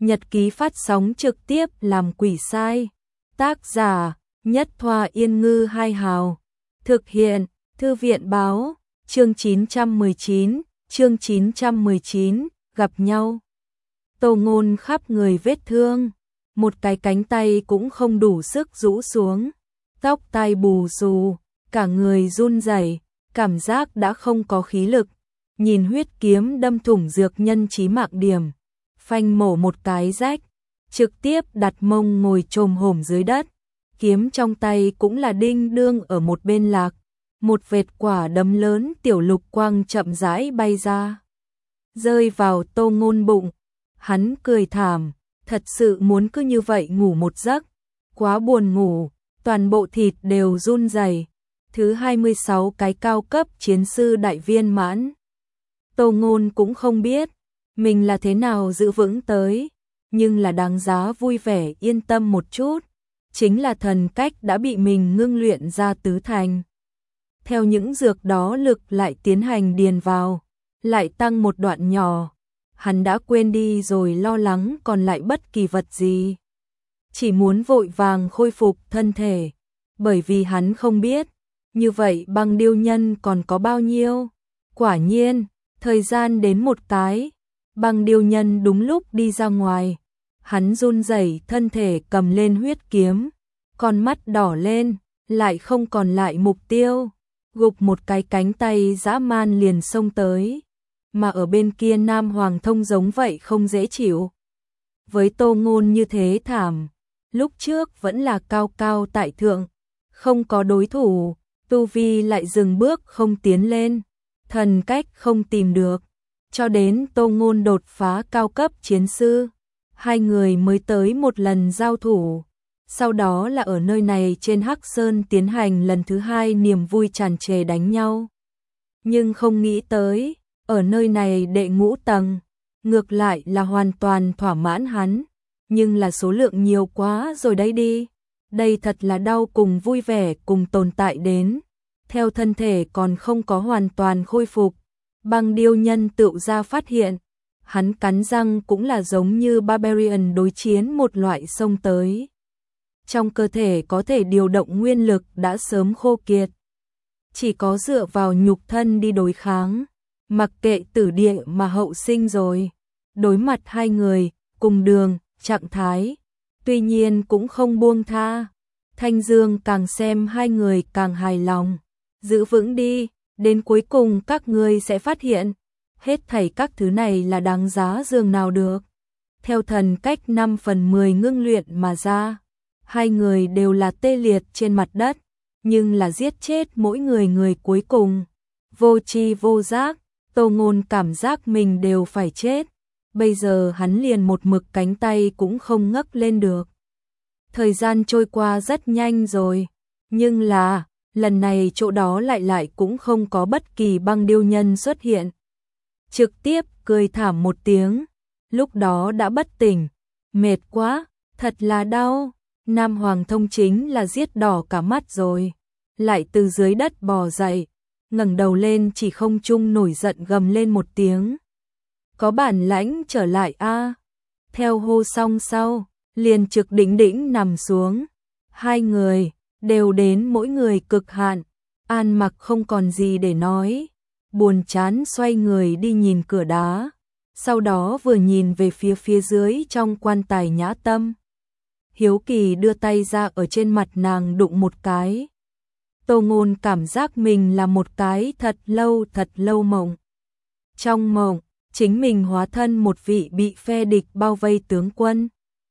nhật ký phát sóng trực tiếp làm quỷ sai. Tác giả: Nhất Thoa Yên Ngư Hai Hào. Thực hiện: Thư viện báo. Chương 919, gặp nhau. Tô Ngôn khắp người vết thương, một cái cánh tay cũng không đủ sức rũ xuống, tóc tai bù xù, cả người run rẩy, cảm giác đã không có khí lực. Nhìn huyết kiếm đâm thủng dược nhân chí mạng điểm, phanh mổ một cái rách, trực tiếp đặt mông ngồi chồm hổm dưới đất. Kiếm trong tay cũng là đinh đương ở một bên lạc, một vệt quả đấm lớn tiểu lục quang chậm rãi bay ra, rơi vào Tô Ngôn bụng. Hắn cười thảm, thật sự muốn cứ như vậy ngủ một giấc, quá buồn ngủ, toàn bộ thịt đều run rẩy. Thứ 26 cái cao cấp chiến sư đại viên mãn. Tô Ngôn cũng không biết mình là thế nào giữ vững tới, nhưng là đáng giá vui vẻ yên tâm một chút, chính là thần cách đã bị mình ngưng luyện ra tứ thành. Theo những dược đó lực lại tiến hành điền vào, lại tăng một đoạn nhỏ, hắn đã quên đi rồi lo lắng còn lại bất kỳ vật gì. Chỉ muốn vội vàng khôi phục thân thể, bởi vì hắn không biết, như vậy băng điêu nhân còn có bao nhiêu. Quả nhiên, thời gian đến một cái, băng điêu nhân đúng lúc đi ra ngoài. Hắn run rẩy thân thể cầm lên huyết kiếm, con mắt đỏ lên, lại không còn lại mục tiêu, gục một cái cánh tay dã man liền xông tới. Mà ở bên kia Nam Hoàng Thông giống vậy không dễ chịu. Với Tô Ngôn như thế thảm, lúc trước vẫn là cao cao tại thượng, không có đối thủ, tu vi lại dừng bước không tiến lên, thần cách không tìm được, cho đến Tô Ngôn đột phá cao cấp chiến sư, hai người mới tới một lần giao thủ. Sau đó là ở nơi này trên Hắc Sơn tiến hành lần thứ hai niềm vui tràn trề đánh nhau. Nhưng không nghĩ tới, ở nơi này đệ ngũ tầng, ngược lại là hoàn toàn thỏa mãn hắn, nhưng là số lượng nhiều quá rồi đấy đi. Đây thật là đau cùng vui vẻ cùng tồn tại đến. Theo thân thể còn không có hoàn toàn khôi phục, băng điêu nhân tựu ra phát hiện, hắn cắn răng cũng là giống như Barbarian đối chiến một loại xông tới. Trong cơ thể có thể điều động nguyên lực đã sớm khô kiệt, chỉ có dựa vào nhục thân đi đối kháng, mặc kệ tử địa mà hậu sinh rồi. Đối mặt hai người, cùng đường, trạng thái, tuy nhiên cũng không buông tha. Thanh Dương càng xem hai người càng hài lòng. Giữ vững đi, đến cuối cùng các ngươi sẽ phát hiện, hết thảy các thứ này là đáng giá dường nào được. Theo thần cách 5/10 ngưng luyện mà ra, hai người đều là tê liệt trên mặt đất, nhưng là giết chết mỗi người cuối cùng. Vô tri vô giác, Tô Ngôn cảm giác mình đều phải chết. Bây giờ hắn liền một mực cánh tay cũng không ngấc lên được. Thời gian trôi qua rất nhanh rồi, nhưng là, lần này chỗ đó lại cũng không có bất kỳ băng điêu nhân xuất hiện. Trực tiếp cười thảm một tiếng, lúc đó đã bất tỉnh, mệt quá, thật là đau. Nam Hoàng Thông chính là giết đỏ cả mắt rồi, lại từ dưới đất bò dậy, ngẩng đầu lên chỉ không trung nổi giận gầm lên một tiếng. Có bản lãnh trở lại a. Theo hô xong sau, liền trực đỉnh đỉnh nằm xuống. Hai người đều đến mỗi người cực hạn, An Mặc không còn gì để nói, buồn chán xoay người đi nhìn cửa đá, sau đó vừa nhìn về phía dưới trong quan tài Nhã Tâm. Hiếu kỳ đưa tay ra ở trên mặt nàng đụng một cái. Tô Ngôn cảm giác mình là một cái thật lâu mộng. Trong mộng, chính mình hóa thân một vị bị phe địch bao vây tướng quân.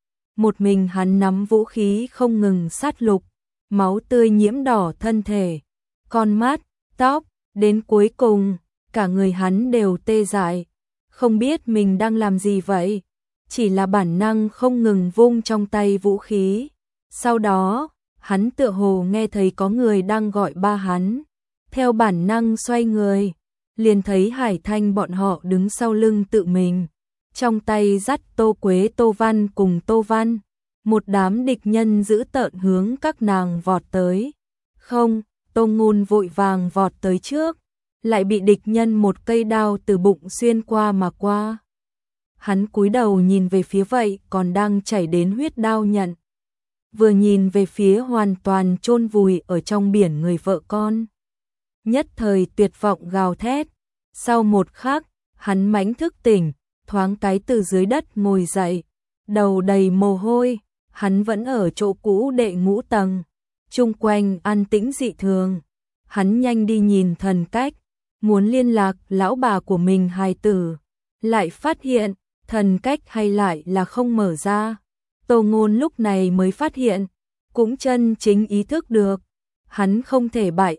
Một mình hắn nắm vũ khí không ngừng sát lục, máu tươi nhiễm đỏ thân thể, con mắt, tóc, đến cuối cùng, cả người hắn đều tê dại, không biết mình đang làm gì vậy, chỉ là bản năng không ngừng vung trong tay vũ khí. Sau đó, hắn tựa hồ nghe thấy có người đang gọi ba hắn, theo bản năng xoay người, liền thấy Hải Thanh bọn họ đứng sau lưng tự mình, trong tay dắt Tô Quế, Tô Văn cùng Tô Văn, một đám địch nhân dữ tợn hướng các nàng vọt tới. Không, Tô Ngôn vội vàng vọt tới trước, lại bị địch nhân một cây đao từ bụng xuyên qua mà qua. Hắn cúi đầu nhìn về phía vậy còn đang chảy đến huyết đao nhận. Vừa nhìn về phía hoàn toàn chôn vùi ở trong biển người vợ con. Nhất thời tuyệt vọng gào thét. Sau một khắc, hắn mãnh thức tỉnh, thoáng cái từ dưới đất ngồi dậy, đầu đầy mồ hôi, hắn vẫn ở chỗ cũ đệ ngũ tầng, chung quanh an tĩnh dị thường. Hắn nhanh đi nhìn thần cách, muốn liên lạc lão bà của mình hài tử, lại phát hiện, thần cách hay lại là không mở ra. Tô Ngôn lúc này mới phát hiện, cũng chân chính ý thức được, hắn không thể bại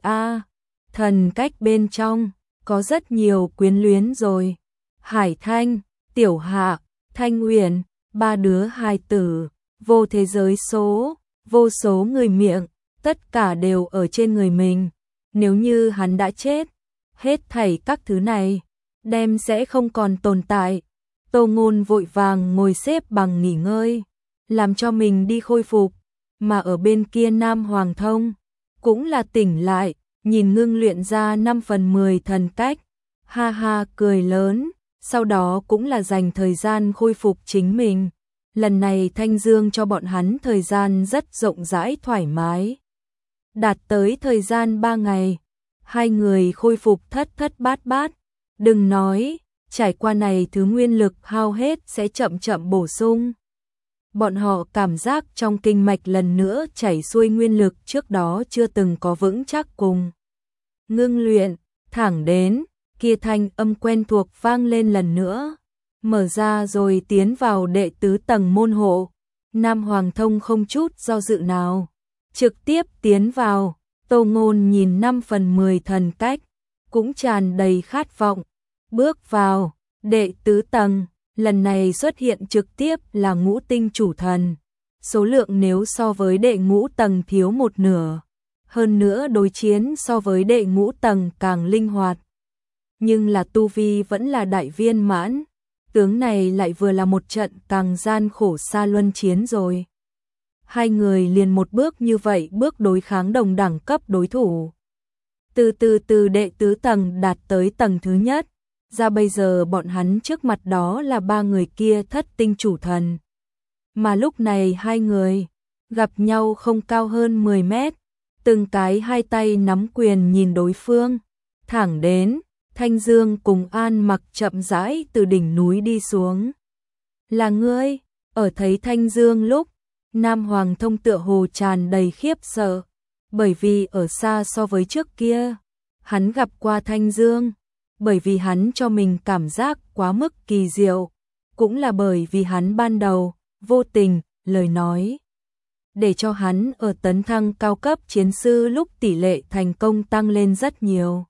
thần cách bên trong, có rất nhiều quyến luyến rồi. Hải Thanh, Tiểu Hạ, Thanh Uyển, ba đứa hài tử, vô thế giới số, vô số người miệng, tất cả đều ở trên người mình. Nếu như hắn đã chết, hết thảy các thứ này, đem sẽ không còn tồn tại. Tô Ngôn vội vàng ngồi xếp bằng nghỉ ngơi, làm cho mình đi khôi phục, mà ở bên kia Nam Hoàng Thông, cũng là tỉnh lại, nhìn ngưng luyện ra 5/10 thần cách, ha ha cười lớn, sau đó cũng là dành thời gian khôi phục chính mình. Lần này Thanh Dương cho bọn hắn thời gian rất rộng rãi thoải mái. Đạt tới thời gian 3 ngày, hai người khôi phục thất thất bát bát, đừng nói, trải qua này thứ nguyên lực hao hết sẽ chậm chậm bổ sung. Bọn họ cảm giác trong kinh mạch lần nữa chảy xuôi nguyên lực trước đó chưa từng có vững chắc cùng. Ngưng luyện, thẳng đến, kia thanh âm quen thuộc vang lên lần nữa. Mở ra rồi tiến vào đệ tứ tầng môn hộ. Nam Hoàng Thông không chút do dự nào. Trực tiếp tiến vào, Tô Ngôn nhìn 5/10 thần cách, cũng tràn đầy khát vọng. Bước vào, đệ tứ tầng. Lần này xuất hiện trực tiếp là ngũ tinh chủ thần, số lượng nếu so với đệ ngũ tầng thiếu một nửa, hơn nữa đối chiến so với đệ ngũ tầng càng linh hoạt. Nhưng là tu vi vẫn là đại viên mãn, tướng này lại vừa là một trận càng gian khổ xa luân chiến rồi. Hai người liền một bước như vậy bước đối kháng đồng đẳng cấp đối thủ. Từ đệ tứ tầng đạt tới tầng thứ nhất. Ra bây giờ bọn hắn trước mặt đó là ba người kia thất tinh chủ thần. Mà lúc này hai người gặp nhau không cao hơn 10 mét, từng cái hai tay nắm quyền nhìn đối phương, thẳng đến Thanh Dương cùng An Mặc chậm rãi từ đỉnh núi đi xuống. Là ngươi? Ở thấy Thanh Dương lúc, Nam Hoàng Thông tựa hồ tràn đầy khiếp sợ, bởi vì ở xa so với trước kia, hắn gặp qua Thanh Dương. Bởi vì hắn cho mình cảm giác quá mức kỳ diệu, cũng là bởi vì hắn ban đầu, vô tình, lời nói. Để cho hắn ở tấn thăng cao cấp chiến sư lúc tỷ lệ thành công tăng lên rất nhiều.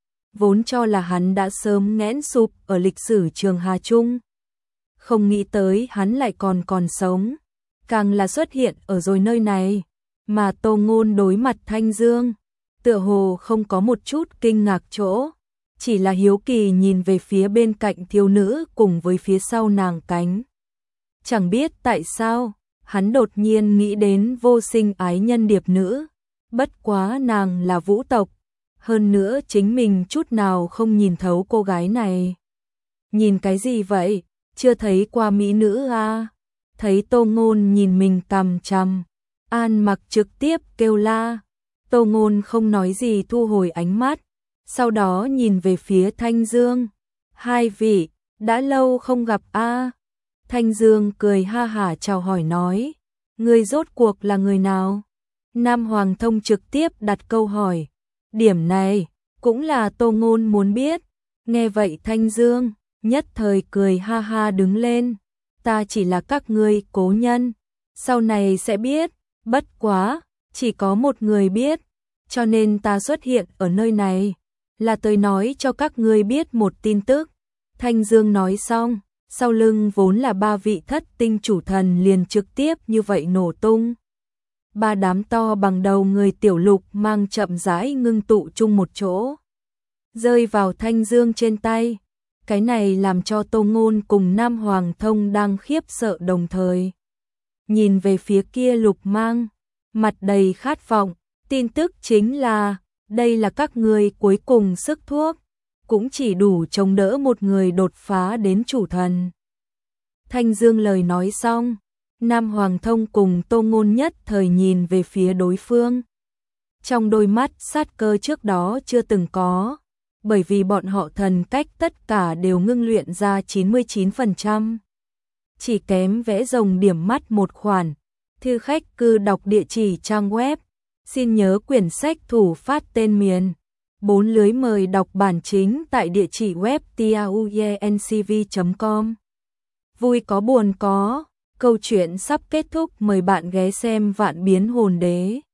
Vốn cho là hắn đã sớm nghẽn sụp ở lịch sử Trường Hà Trung. Không nghĩ tới hắn lại còn sống, càng là xuất hiện ở rồi nơi này, mà Tô Ngôn đối mặt Thanh Dương, tựa hồ không có một chút kinh ngạc chỗ. Chỉ là hiếu kỳ nhìn về phía bên cạnh thiếu nữ cùng với phía sau nàng cánh. Chẳng biết tại sao, hắn đột nhiên nghĩ đến vô sinh ái nhân điệp nữ. Bất quá nàng là vũ tộc. Hơn nữa chính mình chút nào không nhìn thấu cô gái này. Nhìn cái gì vậy? Chưa thấy qua mỹ nữ à? Thấy Tô Ngôn nhìn mình cằm chằm. An Mặc trực tiếp kêu la. Tô Ngôn không nói gì thu hồi ánh mắt. Sau đó nhìn về phía Thanh Dương. Hai vị, đã lâu không gặp a. Thanh Dương cười ha hả chào hỏi nói. Người rốt cuộc là người nào? Nam Hoàng Thông trực tiếp đặt câu hỏi. Điểm này, cũng là Tô Ngôn muốn biết. Nghe vậy Thanh Dương, nhất thời cười ha ha đứng lên. Ta chỉ là các ngươi cố nhân. Sau này sẽ biết, bất quá, chỉ có một người biết. Cho nên ta xuất hiện ở nơi này. Là tôi nói cho các ngươi biết một tin tức. Thanh Dương nói xong, sau lưng vốn là ba vị thất tinh chủ thần liền trực tiếp như vậy nổ tung. Ba đám to bằng đầu người tiểu lục mang chậm rãi ngưng tụ chung một chỗ, rơi vào Thanh Dương trên tay. Cái này làm cho Tô Ngôn cùng Nam Hoàng Thông đang khiếp sợ đồng thời. Nhìn về phía kia lục mang, mặt đầy khát vọng, tin tức chính là đây là các ngươi cuối cùng sức thuốc, cũng chỉ đủ chống đỡ một người đột phá đến chủ thần. Thanh Dương lời nói xong, Nam Hoàng Thông cùng Tô Ngôn nhất thời nhìn về phía đối phương. Trong đôi mắt sát cơ trước đó chưa từng có, bởi vì bọn họ thần cách tất cả đều ngưng luyện ra 99%. Chỉ kém vẽ rồng điểm mắt một khoản. Thư khách cư đọc địa chỉ trang web. Xin nhớ quyển sách thủ phát tên miền. 4 lưới mời đọc bản chính tại địa chỉ web tauyencv.com. Vui có buồn có, câu chuyện sắp kết thúc, mời bạn ghé xem Vạn Biến Hồn Đế.